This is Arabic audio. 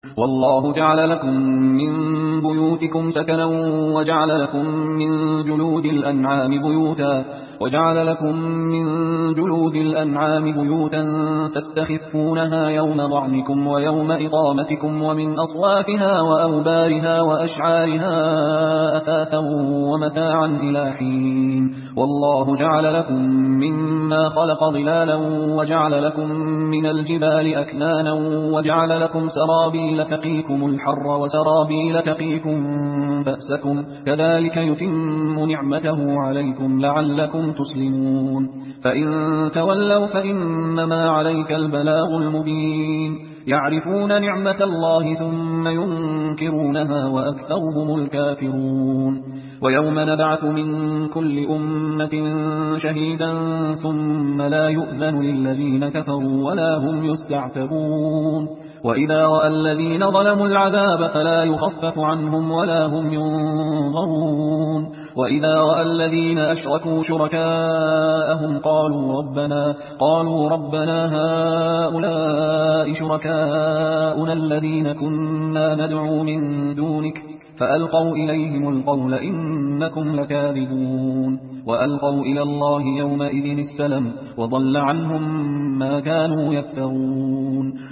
والله جعل لكم من بيوتكم سكنا وجعل لكم من جلود الأنعام بيوتا تستخفونها يوم ضعنكم ويوم إقامتكم ومن أصوافها وأوبارها وأشعارها أثاثا ومتاعا إلى حين والله جعل لكم مما خلق ظلالا وجعل لكم من الجبال أكنانا وجعل لكم سرابيل تقيكم الحر وسرابيل تقيكم بأسكم كذلك يتم نعمته عليكم لعلكم تسلمون فإن تولوا فإنما عليك البلاغ المبين يعرفون نعمة الله ثم ينكرونها وأكثرهم الكافرون ويوم نبعث من كل أمة شهيدا ثم لا يؤذن للذين كفروا ولا هم يستعتبون وإذا رأى الذين ظلموا العذاب فلا يخفف عنهم ولا هم ينظرون وإذا رأى الذين أشركوا شركاءهم قالوا ربنا هؤلاء شركاؤنا الذين كنا ندعو من دونك فألقوا إليهم القول إنكم لكاذبون وألقوا إلى الله يومئذ السلم وضل عنهم ما كانوا يفترون